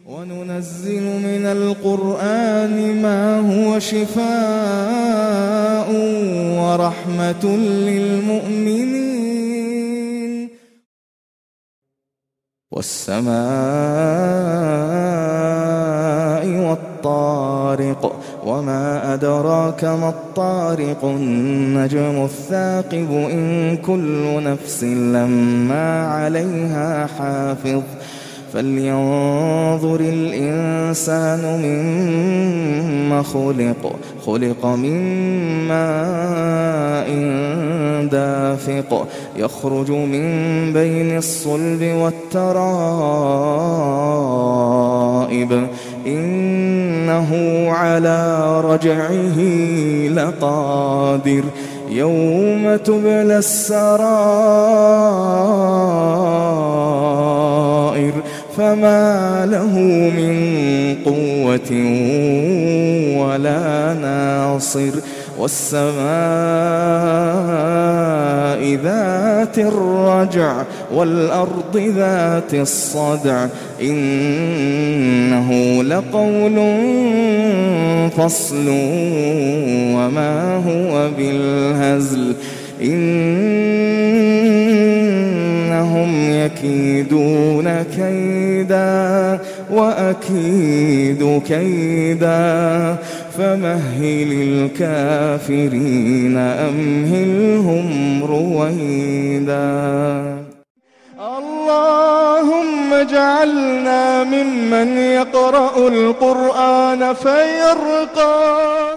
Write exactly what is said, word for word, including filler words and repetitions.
وننزل من القرآن ما هو شفاء ورحمة للمؤمنين. والسماء والطارق وما أدراك ما الطارق النجم الثاقب إن كل نفس لما عليها حافظ فلينظر الإنسان مما خلق خلق من ماء دافق يخرج من بين الصلب والترائب إنه على رجعه لقادر يوم تبلى السرائر فما له من قوة ولا ناصر. والسماء ذات الرجع والأرض ذات الصدع إنه لقول فصل وما هو بالهزل إنهم يكيدون كيدا وأكيد كيدا فمهل الكافرين أمهلهم رويدا. اللهم اجعلنا ممن يقرأ القرآن فيرقى